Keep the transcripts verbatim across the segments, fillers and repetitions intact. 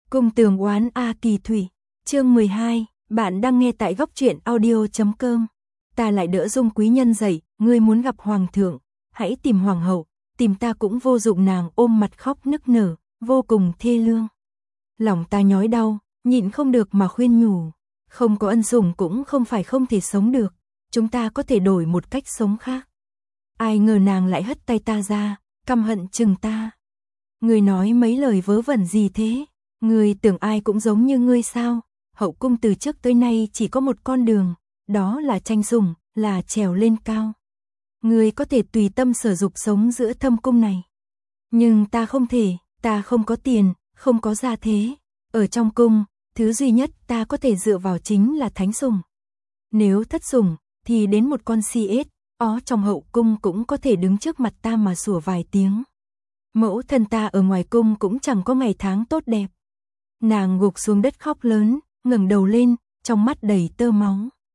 Cung tường oán A Kỳ Thủy, chương mười hai, bạn đang nghe tại góc truyện audio chấm com. Ta lại đỡ Dung quý nhân dậy, ngươi muốn gặp hoàng thượng, hãy tìm hoàng hậu, tìm ta cũng vô dụng. Nàng ôm mặt khóc nức nở, vô cùng thê lương. Lòng ta nhói đau, nhịn không được mà khuyên nhủ, không có ân sủng cũng không phải không thể sống được, chúng ta có thể đổi một cách sống khác. Ai ngờ nàng lại hất tay ta ra, căm hận chừng ta. Ngươi nói mấy lời vớ vẩn gì thế? Ngươi tưởng ai cũng giống như ngươi sao? Hậu cung từ trước tới nay chỉ có một con đường, đó là tranh sủng, là trèo lên cao. Ngươi có thể tùy tâm sở dục sống giữa thâm cung này. Nhưng ta không thể, ta không có tiền, không có gia thế. Ở trong cung, thứ duy nhất ta có thể dựa vào chính là thánh sủng. Nếu thất sủng, thì đến một con si ếch, ó trong hậu cung cũng có thể đứng trước mặt ta mà sủa vài tiếng. Mẫu thân ta ở ngoài cung cũng chẳng có ngày tháng tốt đẹp. Nàng gục xuống đất khóc lớn, ngẩng đầu lên, trong mắt đầy tơ máu.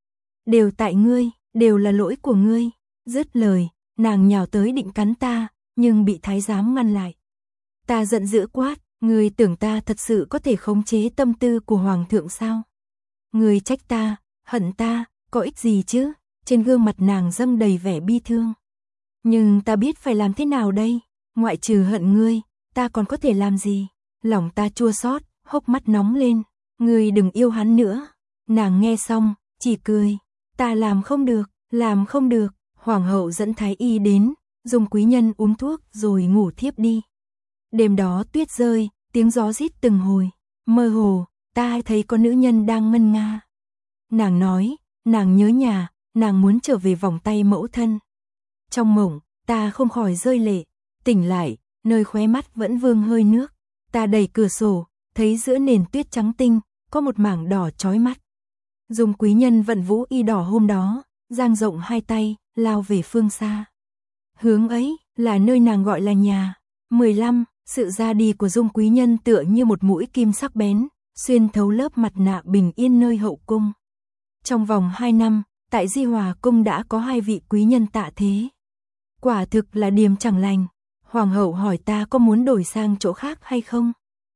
Đều tại ngươi, đều là lỗi của ngươi. Dứt lời, nàng nhào tới định cắn ta, nhưng bị thái giám ngăn lại. Ta giận dữ quát, ngươi tưởng ta thật sự có thể khống chế tâm tư của hoàng thượng sao? Ngươi trách ta, hận ta, có ích gì chứ? Trên gương mặt nàng dâng đầy vẻ bi thương. Nhưng ta biết phải làm thế nào đây? Ngoại trừ hận ngươi, ta còn có thể làm gì? Lòng ta chua xót, hốc mắt nóng lên. Ngươi đừng yêu hắn nữa. Nàng nghe xong, chỉ cười. Ta làm không được, làm không được. Hoàng hậu dẫn thái y đến, Dung quý nhân uống thuốc rồi ngủ thiếp đi. Đêm đó tuyết rơi, tiếng gió rít từng hồi. Mơ hồ, ta thấy có nữ nhân đang ngân nga. Nàng nói, nàng nhớ nhà, nàng muốn trở về vòng tay mẫu thân. Trong mộng, ta không khỏi rơi lệ. Tỉnh lại, nơi khóe mắt vẫn vương hơi nước. Ta đẩy cửa sổ, thấy giữa nền tuyết trắng tinh, có một mảng đỏ chói mắt. Dung quý nhân vận vũ y đỏ hôm đó, dang rộng hai tay, lao về phương xa. Hướng ấy, là nơi nàng gọi là nhà. mười lăm, sự ra đi của Dung quý nhân tựa như một mũi kim sắc bén, xuyên thấu lớp mặt nạ bình yên nơi hậu cung. Trong vòng hai năm, tại Di Hòa cung đã có hai vị quý nhân tạ thế. Quả thực là điềm chẳng lành. Hoàng hậu hỏi ta có muốn đổi sang chỗ khác hay không?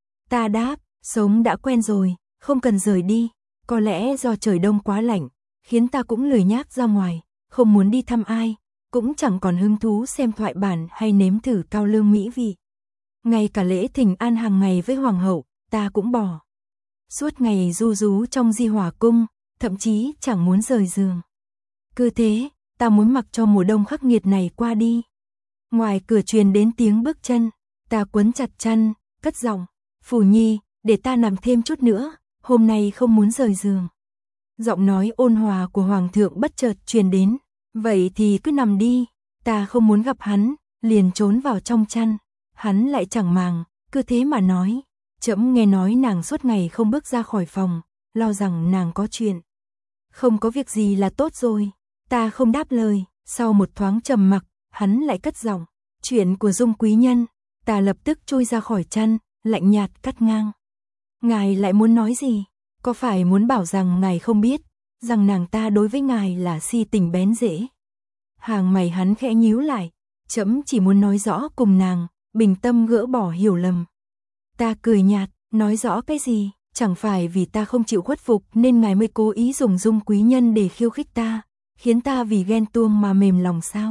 Ta đáp, sống đã quen rồi, không cần rời đi. Có lẽ do trời đông quá lạnh, khiến ta cũng lười nhác ra ngoài, không muốn đi thăm ai, cũng chẳng còn hứng thú xem thoại bản hay nếm thử cao lương mỹ vị. Ngay cả lễ thỉnh an hàng ngày với hoàng hậu, ta cũng bỏ. Suốt ngày ru rú trong Di Hòa cung, thậm chí chẳng muốn rời giường. Cứ thế, ta muốn mặc cho mùa đông khắc nghiệt này qua đi. Ngoài cửa truyền đến tiếng bước chân, ta quấn chặt chăn, cất giọng, Phủ Nhi, để ta nằm thêm chút nữa, hôm nay không muốn rời giường. Giọng nói ôn hòa của hoàng thượng bất chợt truyền đến, vậy thì cứ nằm đi. Ta không muốn gặp hắn, liền trốn vào trong chăn. Hắn lại chẳng màng, cứ thế mà nói, trẫm nghe nói nàng suốt ngày không bước ra khỏi phòng, lo rằng nàng có chuyện. Không có việc gì là tốt rồi. Ta không đáp lời, sau một thoáng trầm mặc, hắn lại cất giọng, chuyện của Dung quý nhân. Ta lập tức chui ra khỏi chăn, lạnh nhạt cắt ngang. Ngài lại muốn nói gì? Có phải muốn bảo rằng ngài không biết, rằng nàng ta đối với ngài là si tình bén rễ? Hàng mày hắn khẽ nhíu lại, trẫm chỉ muốn nói rõ cùng nàng, bình tâm gỡ bỏ hiểu lầm. Ta cười nhạt, nói rõ cái gì? Chẳng phải vì ta không chịu khuất phục nên ngài mới cố ý dùng Dung quý nhân để khiêu khích ta, khiến ta vì ghen tuông mà mềm lòng sao?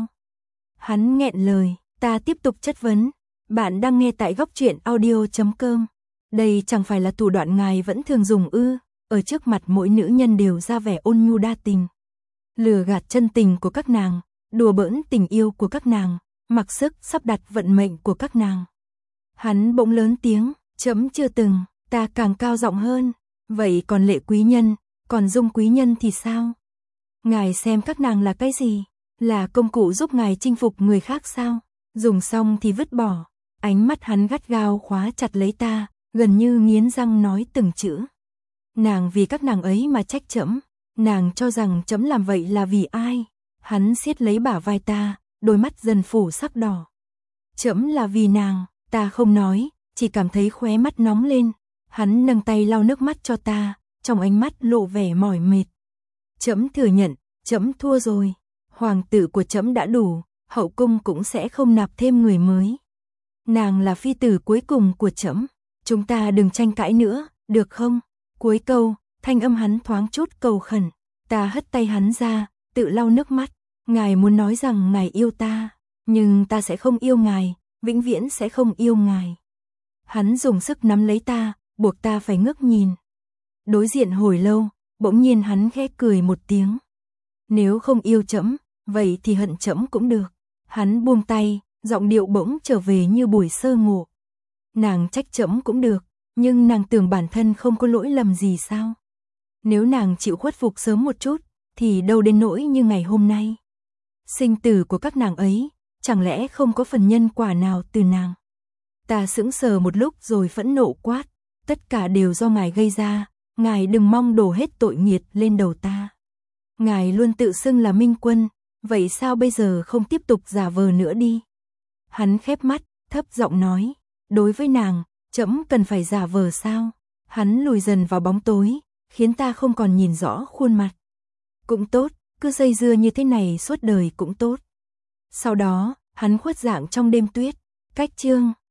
Hắn nghẹn lời, ta tiếp tục chất vấn. Bạn đang nghe tại góc truyện audio chấm com. Đây chẳng phải là thủ đoạn ngài vẫn thường dùng ư? Ở trước mặt mỗi nữ nhân đều ra vẻ ôn nhu đa tình, lừa gạt chân tình của các nàng, đùa bỡn tình yêu của các nàng, mặc sức sắp đặt vận mệnh của các nàng. Hắn bỗng lớn tiếng, trẫm chưa từng. Ta càng cao giọng hơn, vậy còn Lệ quý nhân, còn Dung quý nhân thì sao? Ngài xem các nàng là cái gì? Là công cụ giúp ngài chinh phục người khác sao? Dùng xong thì vứt bỏ. Ánh mắt hắn gắt gao khóa chặt lấy ta, gần như nghiến răng nói từng chữ. Nàng vì các nàng ấy mà trách trẫm, nàng cho rằng trẫm làm vậy là vì ai? Hắn siết lấy bả vai ta, đôi mắt dần phủ sắc đỏ. Trẫm là vì nàng, ta không nói, chỉ cảm thấy khóe mắt nóng lên. Hắn nâng tay lau nước mắt cho ta, trong ánh mắt lộ vẻ mỏi mệt. Trẫm thừa nhận, trẫm thua rồi. Hoàng tử của trẫm đã đủ, hậu cung cũng sẽ không nạp thêm người mới. Nàng là phi tử cuối cùng của trẫm. Chúng ta đừng tranh cãi nữa, được không? Cuối câu, thanh âm hắn thoáng chút cầu khẩn. Ta hất tay hắn ra, tự lau nước mắt. Ngài muốn nói rằng ngài yêu ta, nhưng ta sẽ không yêu ngài, vĩnh viễn sẽ không yêu ngài. Hắn dùng sức nắm lấy ta, buộc ta phải ngước nhìn. Đối diện hồi lâu, bỗng nhiên hắn khẽ cười một tiếng. Nếu không yêu trẫm, vậy thì hận trẫm cũng được. Hắn buông tay, giọng điệu bỗng trở về như buổi sơ ngộ. Nàng trách trẫm cũng được, nhưng nàng tưởng bản thân không có lỗi lầm gì sao? Nếu nàng chịu khuất phục sớm một chút, thì đâu đến nỗi như ngày hôm nay. Sinh tử của các nàng ấy, chẳng lẽ không có phần nhân quả nào từ nàng? Ta sững sờ một lúc rồi phẫn nộ quát, tất cả đều do ngài gây ra, ngài đừng mong đổ hết tội nghiệt lên đầu ta. Ngài luôn tự xưng là minh quân, vậy sao bây giờ không tiếp tục giả vờ nữa đi? Hắn khép mắt, thấp giọng nói, đối với nàng, trẫm cần phải giả vờ sao? Hắn lùi dần vào bóng tối, khiến ta không còn nhìn rõ khuôn mặt. Cũng tốt, cứ dây dưa như thế này suốt đời cũng tốt. Sau đó, hắn khuất dạng trong đêm tuyết, cách chương